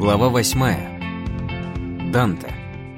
Глава 8. Данте.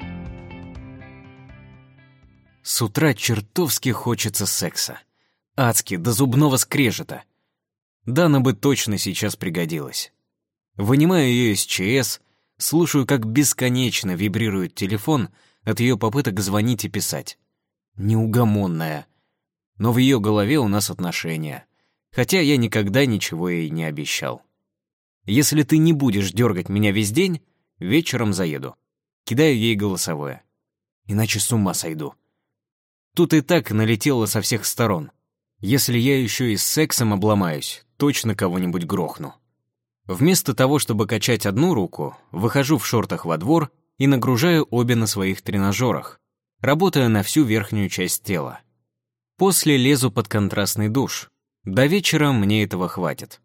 С утра чертовски хочется секса. Адски, до зубного скрежета. Дана бы точно сейчас пригодилась. Вынимаю ее из ЧС, слушаю, как бесконечно вибрирует телефон от ее попыток звонить и писать. Неугомонная. Но в ее голове у нас отношения. Хотя я никогда ничего ей не обещал. Если ты не будешь дергать меня весь день, вечером заеду. Кидаю ей голосовое. Иначе с ума сойду. Тут и так налетело со всех сторон. Если я еще и с сексом обломаюсь, точно кого-нибудь грохну. Вместо того, чтобы качать одну руку, выхожу в шортах во двор и нагружаю обе на своих тренажерах, работая на всю верхнюю часть тела. После лезу под контрастный душ. До вечера мне этого хватит.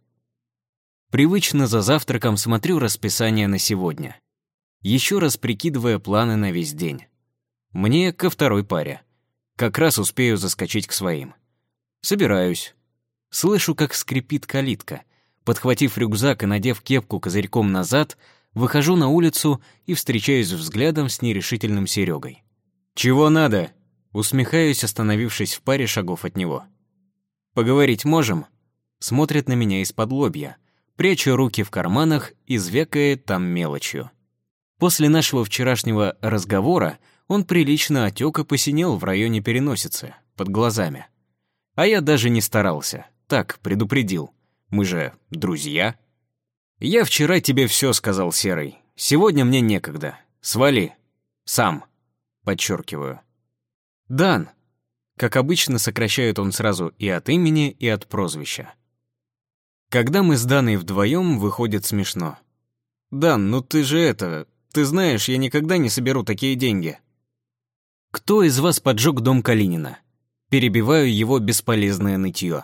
Привычно за завтраком смотрю расписание на сегодня. Еще раз прикидывая планы на весь день. Мне ко второй паре. Как раз успею заскочить к своим. Собираюсь. Слышу, как скрипит калитка. Подхватив рюкзак и надев кепку козырьком назад, выхожу на улицу и встречаюсь взглядом с нерешительным Серегой. «Чего надо?» Усмехаюсь, остановившись в паре шагов от него. «Поговорить можем?» Смотрит на меня из-под лобья, пряча руки в карманах и звякает там мелочью. После нашего вчерашнего разговора он прилично отек и посинел в районе переносицы, под глазами. А я даже не старался, так, предупредил. Мы же друзья. «Я вчера тебе все сказал, Серый. Сегодня мне некогда. Свали. Сам». Подчеркиваю. «Дан». Как обычно, сокращает он сразу и от имени, и от прозвища. Когда мы с Даной вдвоем, выходит смешно. «Дан, ну ты же ты знаешь, я никогда не соберу такие деньги». «Кто из вас поджег дом Калинина?» Перебиваю его бесполезное нытье.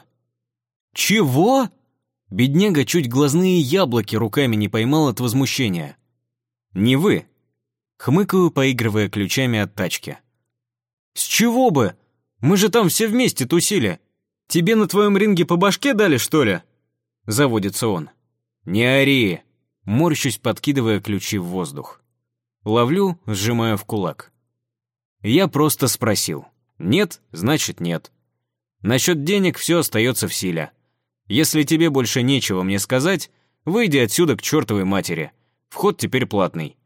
«Чего?» Бедняга чуть глазные яблоки руками не поймал от возмущения. «Не вы». Хмыкаю, поигрывая ключами от тачки. «С чего бы? Мы же там все вместе тусили. Тебе на твоем ринге по башке дали, что ли?» Заводится он. «Не ори!» Морщусь, подкидывая ключи в воздух. Ловлю, сжимаю в кулак. Я просто спросил. Нет, значит нет. Насчет денег все остается в силе. Если тебе больше нечего мне сказать, выйди отсюда к чертовой матери. Вход теперь платный.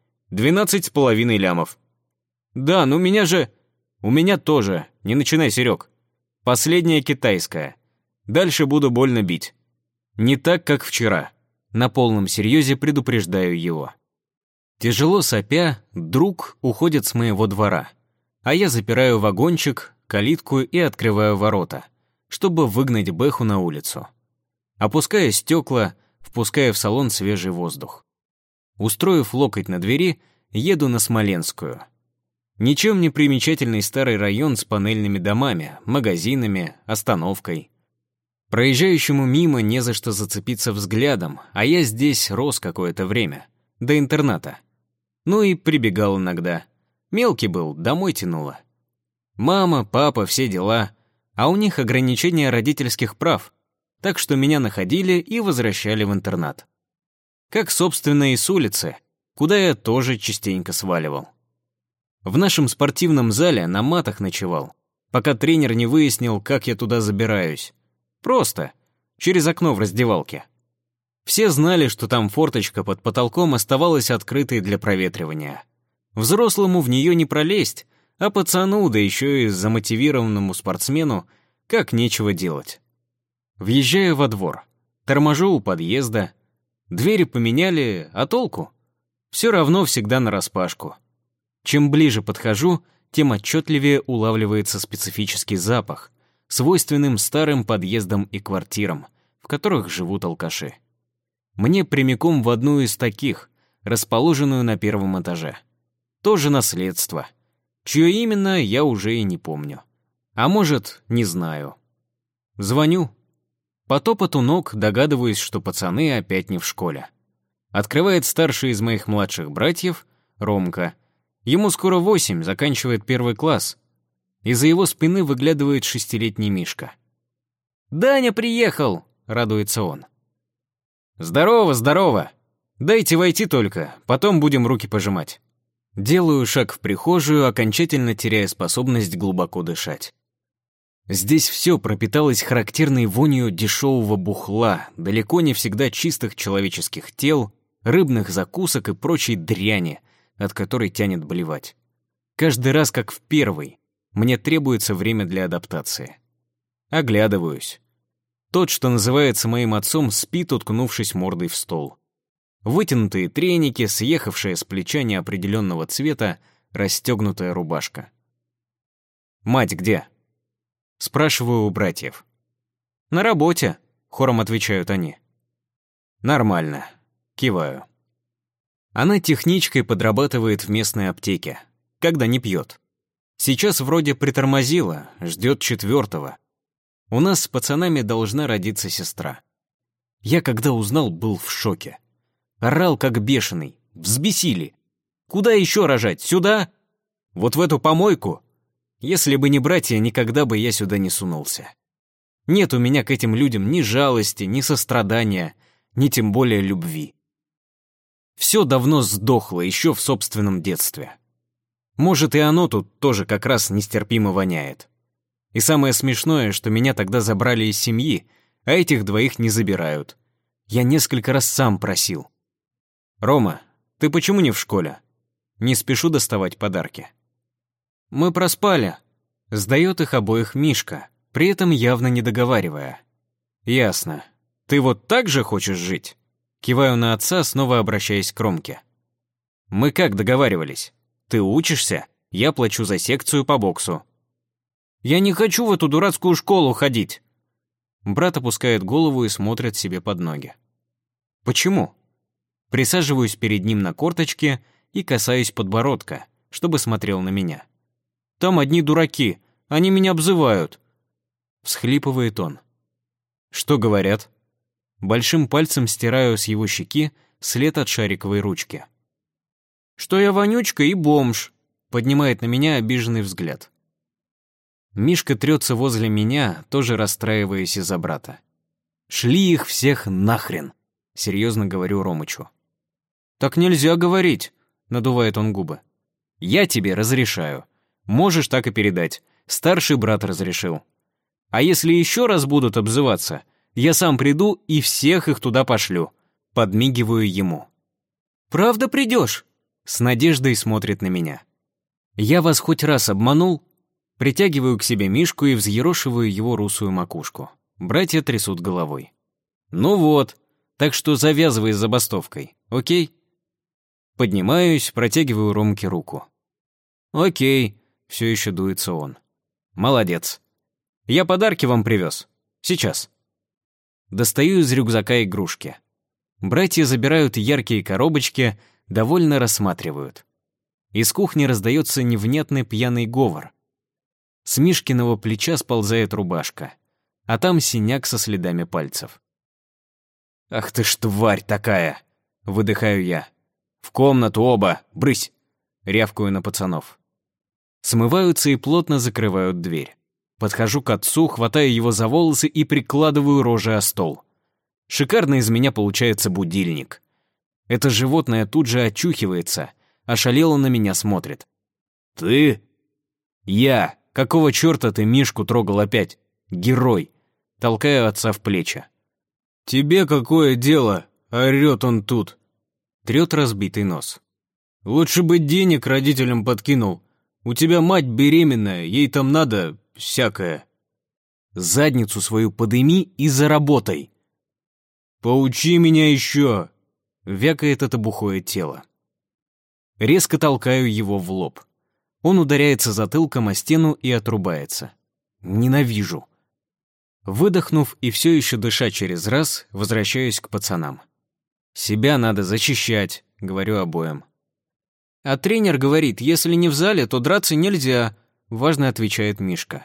12,5 лямов. Да, ну меня же... У меня тоже. Не начинай, Серег. Последняя китайская. Дальше буду больно бить. Не так, как вчера. На полном серьезе предупреждаю его. Тяжело сопя, друг уходит с моего двора. А я запираю вагончик, калитку и открываю ворота, чтобы выгнать Бэху на улицу. Опуская стекла, впуская в салон свежий воздух. Устроив локоть на двери, еду на Смоленскую. Ничем не примечательный старый район с панельными домами, магазинами, остановкой. Проезжающему мимо не за что зацепиться взглядом, а я здесь рос какое-то время, до интерната. Ну и прибегал иногда. Мелкий был, домой тянуло. Мама, папа, все дела, а у них ограничения родительских прав, так что меня находили и возвращали в интернат. Как, собственно, и с улицы, куда я тоже частенько сваливал. В нашем спортивном зале на матах ночевал, пока тренер не выяснил, как я туда забираюсь. Просто, через окно в раздевалке. Все знали, что там форточка под потолком оставалась открытой для проветривания. Взрослому в нее не пролезть, а пацану, да еще и замотивированному спортсмену, как нечего делать. Въезжаю во двор, торможу у подъезда. Двери поменяли, а толку? Все равно всегда нараспашку. Чем ближе подхожу, тем отчетливее улавливается специфический запах, свойственным старым подъездам и квартирам, в которых живут алкаши. Мне прямиком в одну из таких, расположенную на первом этаже. Тоже наследство. Чье именно, я уже и не помню. А может, не знаю. Звоню. По топоту ног догадываюсь, что пацаны опять не в школе. Открывает старший из моих младших братьев, Ромка. Ему скоро 8, заканчивает 1 класс. Из-за его спины выглядывает 6-летний Мишка. «Даня приехал!» — радуется он. «Здорово, здорово!» Дайте войти только, потом будем руки пожимать. Делаю шаг в прихожую, окончательно теряя способность глубоко дышать. Здесь все пропиталось характерной вонью дешевого бухла, далеко не всегда чистых человеческих тел, рыбных закусок и прочей дряни, от которой тянет блевать. Каждый раз, как в первый, мне требуется время для адаптации. Оглядываюсь. Тот, что называется моим отцом, спит, уткнувшись мордой в стол. Вытянутые треники, съехавшая с плеча неопределенного цвета, расстегнутая рубашка. «Мать где?» Спрашиваю у братьев. «На работе», — хором отвечают они. «Нормально», — киваю. Она техничкой подрабатывает в местной аптеке, когда не пьет. Сейчас вроде притормозила, ждет 4-го. У нас с пацанами должна родиться сестра. Я, когда узнал, был в шоке. Орал, как бешеный. Взбесили. Куда еще рожать? Сюда? Вот в эту помойку? Если бы не братья, никогда бы я сюда не сунулся. Нет у меня к этим людям ни жалости, ни сострадания, ни тем более любви. Все давно сдохло еще в собственном детстве. Может, и оно тут тоже как раз нестерпимо воняет. И самое смешное, что меня тогда забрали из семьи, а этих двоих не забирают. Я несколько раз сам просил. «Рома, ты почему не в школе?» Не спешу доставать подарки. «Мы проспали», — сдает их обоих Мишка, при этом явно не договаривая. «Ясно. Ты вот так же хочешь жить?» Киваю на отца, снова обращаясь к Ромке. «Мы как договаривались? Ты учишься, я плачу за секцию по боксу». «Я не хочу в эту дурацкую школу ходить!» Брат опускает голову и смотрит себе под ноги. «Почему?» Присаживаюсь перед ним на корточке и касаюсь подбородка, чтобы смотрел на меня. «Там одни дураки, они меня обзывают!» Всхлипывает он. «Что говорят?» Большим пальцем стираю с его щеки след от шариковой ручки. «Что я вонючка и бомж!» Поднимает на меня обиженный взгляд. Мишка трется возле меня, тоже расстраиваясь из-за брата. «Шли их всех нахрен!» Серьезно говорю Ромычу. «Так нельзя говорить!» Надувает он губы. «Я тебе разрешаю. Можешь так и передать. Старший брат разрешил. А если еще раз будут обзываться, я сам приду и всех их туда пошлю». Подмигиваю ему. «Правда придешь?» С надеждой смотрит на меня. «Я вас хоть раз обманул?» Притягиваю к себе Мишку и взъерошиваю его русую макушку. Братья трясут головой. «Ну вот, так что завязывай с забастовкой, окей?» Поднимаюсь, протягиваю Ромке руку. «Окей», все еще дуется он. «Молодец. Я подарки вам привез. Сейчас». Достаю из рюкзака игрушки. Братья забирают яркие коробочки, довольно рассматривают. Из кухни раздается невнятный пьяный говор. С Мишкиного плеча сползает рубашка, а там синяк со следами пальцев. «Ах ты ж тварь такая!» — выдыхаю я. «В комнату оба! Брысь!» — рявкаю на пацанов. Смываются и плотно закрывают дверь. Подхожу к отцу, хватаю его за волосы и прикладываю рожей о стол. Шикарно из меня получается будильник. Это животное тут же очухивается, ошалело на меня смотрит. «Ты?» «Я! Какого черта ты Мишку трогал опять? Герой!» Толкаю отца в плечи. «Тебе какое дело?» — орёт он тут. Трёт разбитый нос. «Лучше бы денег родителям подкинул. У тебя мать беременная, ей там надо всякое». «Задницу свою подыми и заработай». «Поучи меня еще!» — вякает это бухое тело. Резко толкаю его в лоб. Он ударяется затылком о стену и отрубается. Ненавижу. Выдохнув и все еще дыша через раз, возвращаюсь к пацанам. «Себя надо защищать», — говорю обоим. «А тренер говорит, если не в зале, то драться нельзя», — важно отвечает Мишка.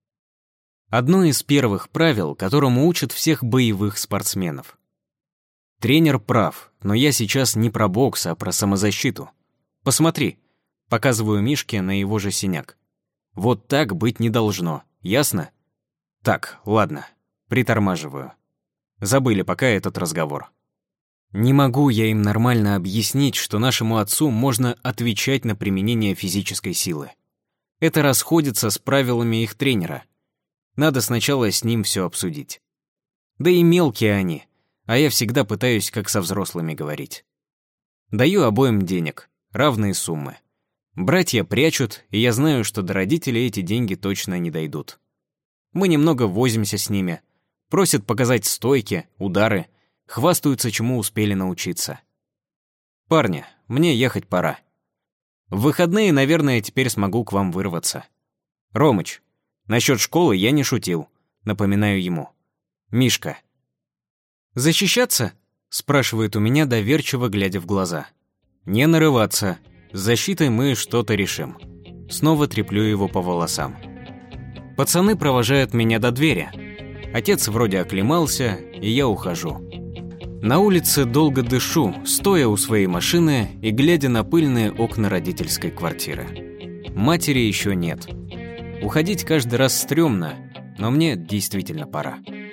Одно из первых правил, которому учат всех боевых спортсменов. Тренер прав, но я сейчас не про бокс, а про самозащиту. Посмотри, показываю Мишке на его же синяк. Вот так быть не должно, ясно? Так, ладно, притормаживаю. Забыли пока этот разговор. Не могу я им нормально объяснить, что нашему отцу можно отвечать на применение физической силы. Это расходится с правилами их тренера. Надо сначала с ним все обсудить. Да и мелкие они, а я всегда пытаюсь как со взрослыми говорить. Даю обоим денег, равные суммы. Братья прячут, и я знаю, что до родителей эти деньги точно не дойдут. Мы немного возимся с ними, просят показать стойки, удары, хвастаются, чему успели научиться. Парни, мне ехать пора. В выходные, наверное, теперь смогу к вам вырваться. Ромыч, насчет школы я не шутил, напоминаю ему. Мишка. «Защищаться?» — спрашивает у меня, доверчиво глядя в глаза. «Не нарываться. С защитой мы что-то решим». Снова треплю его по волосам. Пацаны провожают меня до двери. Отец вроде оклемался, и я ухожу. На улице долго дышу, стоя у своей машины и глядя на пыльные окна родительской квартиры. Матери еще нет. Уходить каждый раз стрёмно, но мне действительно пора.